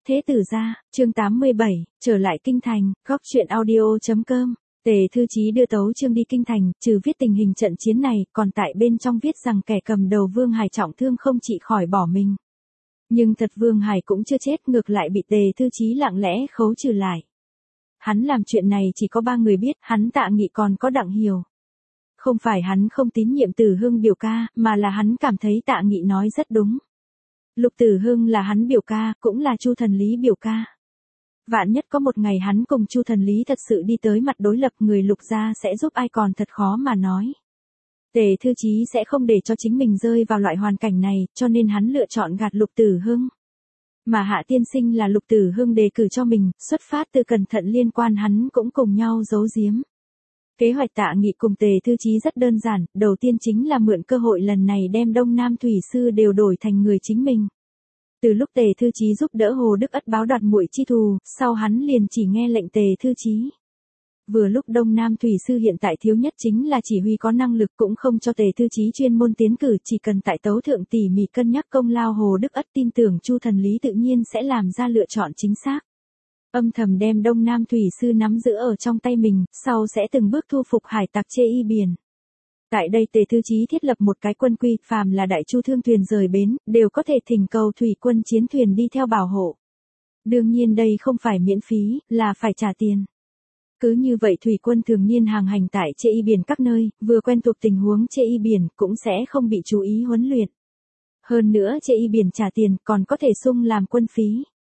Thế tử gia, chương 87, trở lại kinh thành, góc chuyện audio.com. Tề Thư Chí đưa Tấu Chương đi kinh thành, trừ viết tình hình trận chiến này, còn tại bên trong viết rằng kẻ cầm đầu Vương Hải trọng thương không trị khỏi bỏ mình. Nhưng thật Vương Hải cũng chưa chết, ngược lại bị Tề Thư Chí lặng lẽ khấu trừ lại. Hắn làm chuyện này chỉ có 3 người biết, hắn Tạ Nghị còn có Đặng Hiểu. Không phải hắn không tín nhiệm Tử Hưng biểu ca, mà là hắn cảm thấy Tạ Nghị nói rất đúng. Lục Tử Hưng là hắn biểu ca, cũng là Chu Thần Lý biểu ca. Vạn nhất có một ngày hắn cùng Chu Thần Lý thật sự đi tới mặt đối lập, người Lục gia sẽ giúp ai còn thật khó mà nói. Tề Thư Chí sẽ không để cho chính mình rơi vào loại hoàn cảnh này, cho nên hắn lựa chọn gạt Lục Tử Hưng. Mà Hạ tiên sinh là Lục Tử Hưng đề cử cho mình, xuất phát từ cẩn thận liên quan hắn cũng cùng nhau giấu giếm. Kế hoạch Tạ Nghị cùng Tề Thư Chí rất đơn giản, đầu tiên chính là mượn cơ hội lần này đem Đông Nam Thủy Sư đều đổi thành người chính mình. Từ lúc Tề Thư Chí giúp đỡ Hồ Đức Ất báo đoạt muội chi thù, sau hắn liền chỉ nghe lệnh Tề Thư Chí. Vừa lúc Đông Nam Thủy Sư hiện tại thiếu nhất chính là chỉ huy có năng lực, cũng không cho Tề Thư Chí chuyên môn tiến cử, chỉ cần tại tấu thượng tỉ mỉ cân nhắc công lao Hồ Đức Ất, tin tưởng Chu Thần Lý tự nhiên sẽ làm ra lựa chọn chính xác. Âm thầm đem Đông Nam Thủy Sư nắm giữ ở trong tay mình, sau sẽ từng bước thu phục hải tặc Chê Y Biển. Tại đây Tề Thư Chí thiết lập một cái quân quy, phàm là đại chu thương thuyền rời bến, đều có thể thỉnh cầu thủy quân chiến thuyền đi theo bảo hộ. Đương nhiên đây không phải miễn phí, là phải trả tiền. Cứ như vậy thủy quân thường niên hàng hành tại Chê Y Biển các nơi, vừa quen thuộc tình huống Chê Y Biển, cũng sẽ không bị chú ý huấn luyện. Hơn nữa Chê Y Biển trả tiền, còn có thể sung làm quân phí.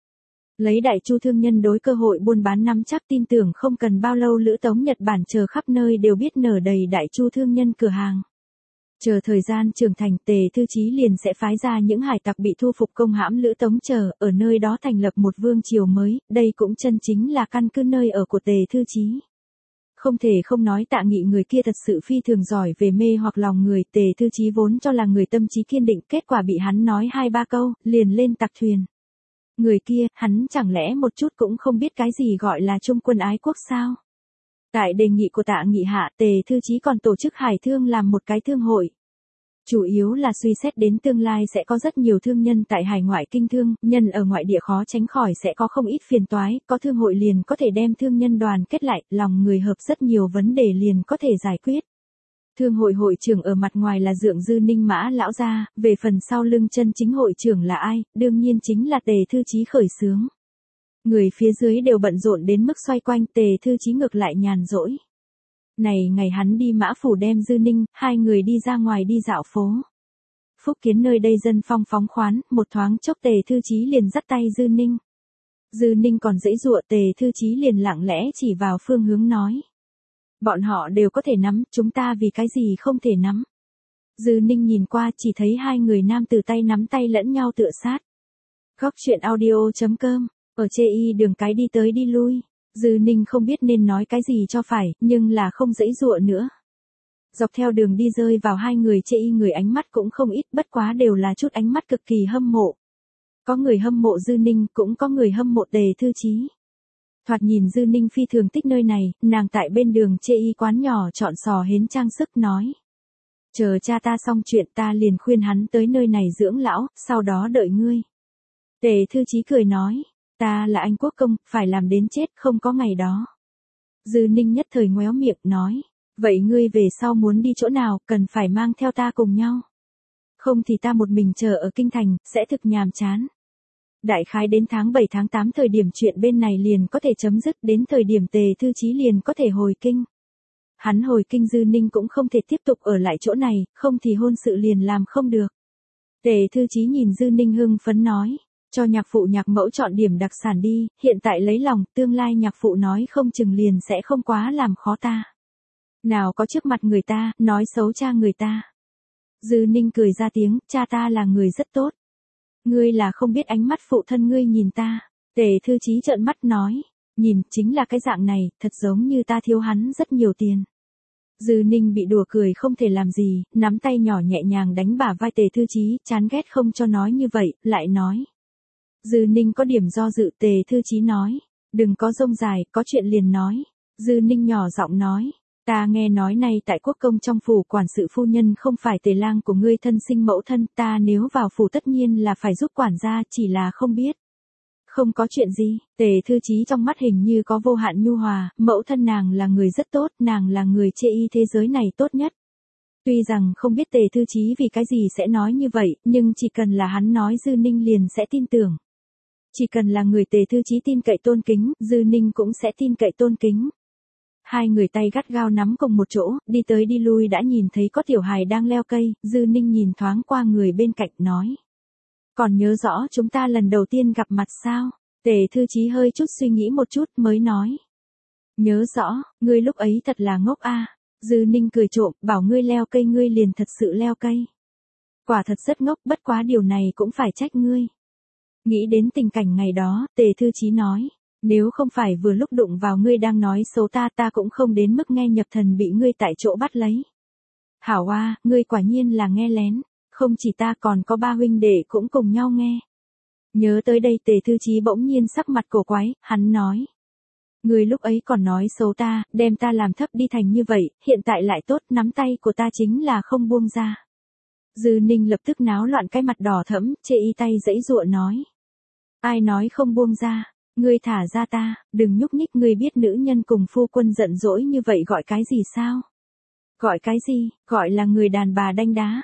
Lấy đại chu thương nhân đối cơ hội buôn bán nắm chắc, tin tưởng không cần bao lâu Lữ Tống Nhật Bản chờ khắp nơi đều biết nở đầy đại chu thương nhân cửa hàng. Chờ thời gian trưởng thành, Tề Thư Chí liền sẽ phái ra những hải tặc bị thu phục công hãm Lữ Tống chờ, ở nơi đó thành lập một vương triều mới, đây cũng chân chính là căn cứ nơi ở của Tề Thư Chí. Không thể không nói Tạ Nghị người kia thật sự phi thường giỏi về mê hoặc lòng người, Tề Thư Chí vốn cho là người tâm trí kiên định, kết quả bị hắn nói 2-3 câu, liền lên tặc thuyền. Người kia, hắn chẳng lẽ một chút cũng không biết cái gì gọi là trung quân ái quốc sao? Tại đề nghị của Tạ Nghị hạ, Tề Thư Chí còn tổ chức hải thương làm một cái thương hội. Chủ yếu là suy xét đến tương lai sẽ có rất nhiều thương nhân tại hải ngoại kinh thương, nhân ở ngoại địa khó tránh khỏi sẽ có không ít phiền toái, có thương hội liền có thể đem thương nhân đoàn kết lại, lòng người hợp, rất nhiều vấn đề liền có thể giải quyết. Thương hội hội trưởng ở mặt ngoài là Dượng Dư Ninh Mã lão gia, về phần sau lưng chân chính hội trưởng là ai, đương nhiên chính là Tề Thư Chí khởi xướng. Người phía dưới đều bận rộn đến mức xoay quanh, Tề Thư Chí ngược lại nhàn rỗi. Này ngày hắn đi Mã Phủ đem Dư Ninh, 2 người đi ra ngoài đi dạo phố. Phúc kiến nơi đây dân phong phóng khoán, một thoáng chốc Tề Thư Chí liền dắt tay Dư Ninh. Dư Ninh còn giãy giụa, Tề Thư Chí liền lặng lẽ chỉ vào phương hướng nói. Bọn họ đều có thể nắm, chúng ta vì cái gì không thể nắm. Dư Ninh nhìn qua chỉ thấy 2 người nam từ tay nắm tay lẫn nhau tựa sát. Góc chuyện audio.com, ở Chê Y đường cái đi tới đi lui. Dư Ninh không biết nên nói cái gì cho phải, nhưng là không giãy giụa nữa. Dọc theo đường đi rơi vào 2 người Chê Y người ánh mắt cũng không ít, bất quá đều là chút ánh mắt cực kỳ hâm mộ. Có người hâm mộ Dư Ninh, cũng có người hâm mộ Tề Thư Chí. Thoạt nhìn Dư Ninh phi thường thích nơi này, nàng tại bên đường Chê Y quán nhỏ chọn sò hến trang sức nói. Chờ cha ta xong chuyện ta liền khuyên hắn tới nơi này dưỡng lão, sau đó đợi ngươi. Tề Thư Chí cười nói, ta là anh quốc công, phải làm đến chết, không có ngày đó. Dư Ninh nhất thời ngoéo miệng nói, vậy ngươi về sau muốn đi chỗ nào, cần phải mang theo ta cùng nhau. Không thì ta một mình chờ ở kinh thành, sẽ thực nhàm chán. Đại khái đến tháng 7 tháng 8 thời điểm chuyện bên này liền có thể chấm dứt, đến thời điểm Tề Thư Chí liền có thể hồi kinh. Hắn hồi kinh Dư Ninh cũng không thể tiếp tục ở lại chỗ này, không thì hôn sự liền làm không được. Tề Thư Chí nhìn Dư Ninh hưng phấn nói, cho nhạc phụ nhạc mẫu chọn điểm đặc sản đi, hiện tại lấy lòng, tương lai nhạc phụ nói không chừng liền sẽ không quá làm khó ta. Nào có trước mặt người ta, nói xấu cha người ta. Dư Ninh cười ra tiếng, cha ta là người rất tốt. Ngươi là không biết ánh mắt phụ thân ngươi nhìn ta. Tề Thư Chí trợn mắt nói, nhìn, chính là cái dạng này, thật giống như ta thiếu hắn rất nhiều tiền. Dư Ninh bị đùa cười không thể làm gì, nắm tay nhỏ nhẹ nhàng đánh bả vai Tề Thư Chí, chán ghét không cho nói như vậy, lại nói. Dư Ninh có điểm do dự, Tề Thư Chí nói, đừng có rông dài, có chuyện liền nói. Dư Ninh nhỏ giọng nói, ta nghe nói nay tại quốc công trong phủ quản sự phu nhân không phải Tề lang của ngươi thân sinh mẫu thân, ta nếu vào phủ tất nhiên là phải giúp quản gia, chỉ là không biết. Không có chuyện gì, Tề Thư Chí trong mắt hình như có vô hạn nhu hòa, mẫu thân nàng là người rất tốt, nàng là người chê y thế giới này tốt nhất. Tuy rằng không biết Tề Thư Chí vì cái gì sẽ nói như vậy, nhưng chỉ cần là hắn nói Dư Ninh liền sẽ tin tưởng. Chỉ cần là người Tề Thư Chí tin cậy tôn kính, Dư Ninh cũng sẽ tin cậy tôn kính. Hai người tay gắt gao nắm cùng một chỗ, đi tới đi lui đã nhìn thấy có tiểu hài đang leo cây, Dư Ninh nhìn thoáng qua người bên cạnh nói. Còn nhớ rõ chúng ta lần đầu tiên gặp mặt sao? Tề Thư Chí hơi chút suy nghĩ một chút mới nói. Nhớ rõ, ngươi lúc ấy thật là ngốc a. Dư Ninh cười trộm, bảo ngươi leo cây ngươi liền thật sự leo cây. Quả thật rất ngốc, bất quá điều này cũng phải trách ngươi. Nghĩ đến tình cảnh ngày đó, Tề Thư Chí nói. Nếu không phải vừa lúc đụng vào ngươi đang nói xấu ta cũng không đến mức nghe nhập thần bị ngươi tại chỗ bắt lấy. Hảo a, ngươi quả nhiên là nghe lén, không chỉ ta còn có ba huynh đệ cũng cùng nhau nghe. Nhớ tới đây Tề Thư Chí bỗng nhiên sắc mặt cổ quái, hắn nói. Ngươi lúc ấy còn nói xấu ta, đem ta làm thấp đi thành như vậy, hiện tại lại tốt, nắm tay của ta chính là không buông ra. Dư Ninh lập tức náo loạn cái mặt đỏ thẫm, chê y tay giãy giụa nói. Ai nói không buông ra? Ngươi thả ra ta, đừng nhúc nhích, ngươi biết nữ nhân cùng phu quân giận dỗi như vậy gọi cái gì sao? Gọi cái gì? Gọi là người đàn bà đanh đá.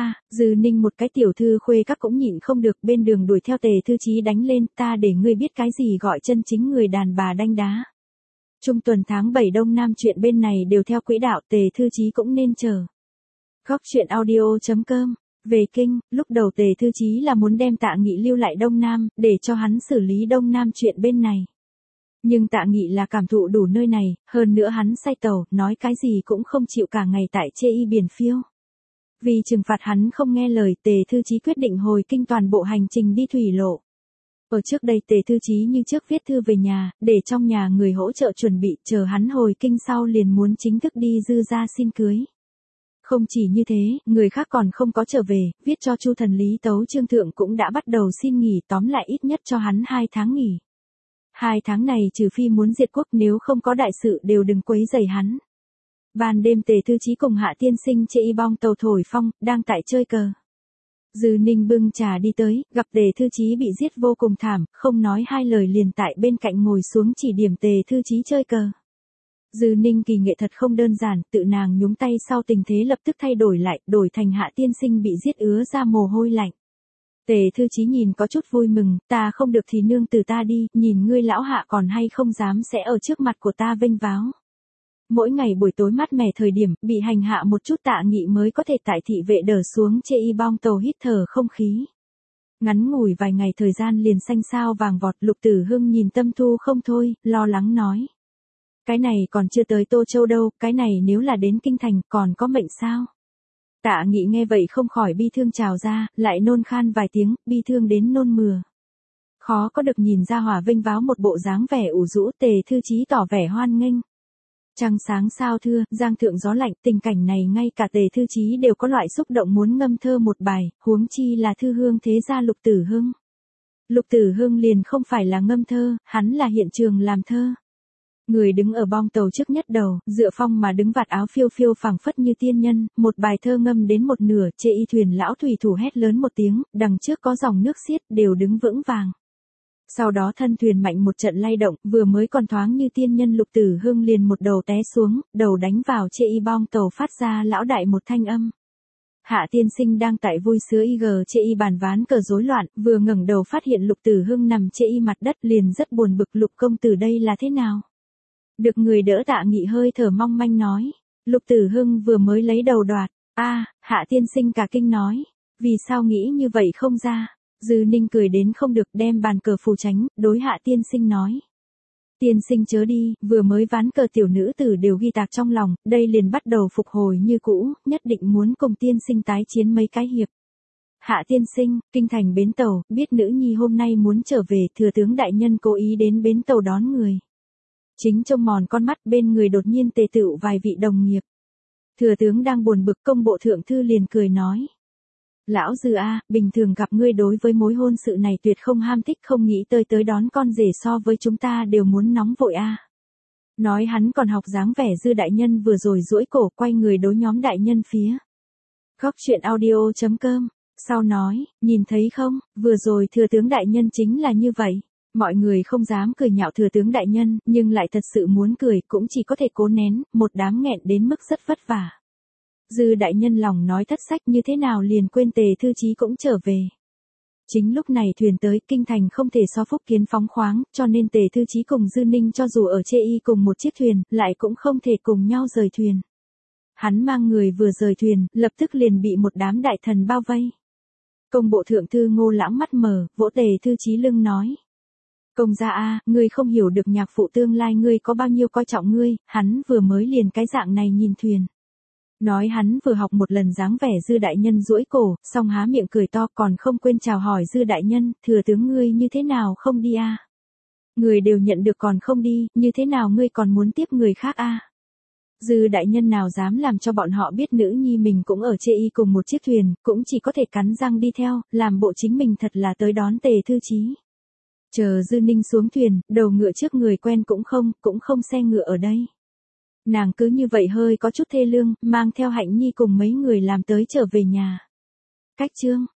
Dư Ninh một cái tiểu thư khuê các cũng nhịn không được bên đường đuổi theo Tề Thư Chí đánh lên, ta để ngươi biết cái gì gọi chân chính người đàn bà đanh đá. Trung tuần tháng 7 Đông Nam chuyện bên này đều theo quỹ đạo, Tề Thư Chí cũng nên chờ. Góc chuyện audio.com. Về kinh, lúc đầu Tề Thư Chí là muốn đem Tạ Nghị lưu lại Đông Nam, để cho hắn xử lý Đông Nam chuyện bên này. Nhưng Tạ Nghị là cảm thụ đủ nơi này, hơn nữa hắn say tàu, nói cái gì cũng không chịu cả ngày tại chê y biển phiêu. Vì trừng phạt hắn không nghe lời, Tề Thư Chí quyết định hồi kinh toàn bộ hành trình đi thủy lộ. Ở trước đây Tề Thư Chí như trước viết thư về nhà, để trong nhà người hỗ trợ chuẩn bị, chờ hắn hồi kinh sau liền muốn chính thức đi Dư gia xin cưới. Không chỉ như thế, người khác còn không có trở về, viết cho Chu Thần Lý Tấu Trương Thượng cũng đã bắt đầu xin nghỉ, tóm lại ít nhất cho hắn 2 tháng nghỉ. 2 tháng này trừ phi muốn diệt quốc, nếu không có đại sự đều đừng quấy rầy hắn. Ban đêm Tề Thư Chí cùng Hạ Tiên Sinh chê y bong tàu thổi phong, đang tại chơi cờ. Dư Ninh bưng trà đi tới, gặp Tề Thư Chí bị giết vô cùng thảm, không nói hai lời liền tại bên cạnh ngồi xuống chỉ điểm Tề Thư Chí chơi cờ. Dư Ninh kỳ nghệ thật không đơn giản, tự nàng nhúng tay sau tình thế lập tức thay đổi lại, đổi thành Hạ Tiên Sinh bị giết ứa ra mồ hôi lạnh. Tề Thư Chí nhìn có chút vui mừng, ta không được thì nương từ ta đi, nhìn ngươi lão Hạ còn hay không dám sẽ ở trước mặt của ta vênh váo. Mỗi ngày buổi tối mát mẻ thời điểm, bị hành hạ một chút Tạ Nghị mới có thể tại thị vệ đỡ xuống chê y bong tàu hít thở không khí. Ngắn ngủi vài ngày thời gian liền xanh sao vàng vọt, Lục Tử Hưng nhìn tâm thu không thôi, lo lắng nói. Cái này còn chưa tới Tô Châu đâu, cái này nếu là đến kinh thành còn có mệnh sao? Tạ Nghị nghe vậy không khỏi bi thương trào ra, lại nôn khan vài tiếng, bi thương đến nôn mửa. Khó có được nhìn ra Hòa vênh váo một bộ dáng vẻ ủ rũ, Tề Thư Chí tỏ vẻ hoan nghênh. Trăng sáng sao thưa, giang thượng gió lạnh, tình cảnh này ngay cả Tề Thư Chí đều có loại xúc động muốn ngâm thơ một bài, huống chi là thư hương thế gia Lục Tử Hưng. Lục Tử Hưng liền không phải là ngâm thơ, hắn là hiện trường làm thơ. Người đứng ở bong tàu trước nhất đầu, dựa phong mà đứng vạt áo phiêu phiêu phảng phất như tiên nhân, một bài thơ ngâm đến một nửa, chê y thuyền lão thủy thủ hét lớn một tiếng, đằng trước có dòng nước xiết, đều đứng vững vàng. Sau đó thân thuyền mạnh một trận lay động, vừa mới còn thoáng như tiên nhân Lục Tử Hưng liền một đầu té xuống, đầu đánh vào chê y bong tàu phát ra lão đại một thanh âm. Hạ Tiên Sinh đang tại vui sứa y chê y bàn ván cờ rối loạn, vừa ngẩng đầu phát hiện Lục Tử Hưng nằm chê y mặt đất liền rất buồn bực, Lục công tử đây là thế nào? Được người đỡ Tạ Nghị hơi thở mong manh nói. Lục Tử Hưng vừa mới lấy đầu đoạt. Hạ Tiên Sinh cả kinh nói. Vì sao nghĩ như vậy không ra? Dư Ninh cười đến không được đem bàn cờ phù tránh, đối Hạ Tiên Sinh nói. Tiên Sinh chớ đi, vừa mới ván cờ tiểu nữ tử đều ghi tạc trong lòng, đây liền bắt đầu phục hồi như cũ, nhất định muốn cùng Tiên Sinh tái chiến mấy cái hiệp. Hạ Tiên Sinh, kinh thành bến tàu, biết nữ nhi hôm nay muốn trở về, thừa tướng đại nhân cố ý đến bến tàu đón người. Chính trông mòn con mắt bên người đột nhiên tề tựu vài vị đồng nghiệp. Thừa tướng đang buồn bực, công bộ thượng thư liền cười nói. Lão Dư bình thường gặp ngươi đối với mối hôn sự này tuyệt không ham thích, không nghĩ tới đón con rể so với chúng ta đều muốn nóng vội Nói hắn còn học dáng vẻ Dư đại nhân vừa rồi duỗi cổ quay người đối nhóm đại nhân phía. Góc chuyện audio.com, sau nói, nhìn thấy không, vừa rồi thừa tướng đại nhân chính là như vậy. Mọi người không dám cười nhạo thừa tướng đại nhân, nhưng lại thật sự muốn cười cũng chỉ có thể cố nén, một đám nghẹn đến mức rất vất vả. Dư đại nhân lòng nói thất sách như thế nào liền quên Tề Thư Chí cũng trở về. Chính lúc này thuyền tới, kinh thành không thể so Phúc Kiến phóng khoáng, cho nên Tề Thư Chí cùng Dư Ninh cho dù ở Chê Y cùng một chiếc thuyền, lại cũng không thể cùng nhau rời thuyền. Hắn mang người vừa rời thuyền, lập tức liền bị một đám đại thần bao vây. Công bộ thượng thư Ngô Lãng mắt mờ, vỗ Tề Thư Chí lưng nói. Công gia a, ngươi không hiểu được nhạc phụ tương lai ngươi có bao nhiêu coi trọng ngươi, hắn vừa mới liền cái dạng này nhìn thuyền. Nói hắn vừa học một lần dáng vẻ Dư đại nhân duỗi cổ, xong há miệng cười to còn không quên chào hỏi Dư đại nhân, thừa tướng ngươi như thế nào không đi a? Người đều nhận được còn không đi, như thế nào ngươi còn muốn tiếp người khác a? Dư đại nhân nào dám làm cho bọn họ biết nữ nhi mình cũng ở Chê Y cùng một chiếc thuyền, cũng chỉ có thể cắn răng đi theo, làm bộ chính mình thật là tới đón Tề Thư Chí. Chờ Dư Ninh xuống thuyền, đầu ngựa trước người quen cũng không xe ngựa ở đây. Nàng cứ như vậy hơi có chút thê lương, mang theo Hạnh Nhi cùng mấy người làm tới trở về nhà. Cách chương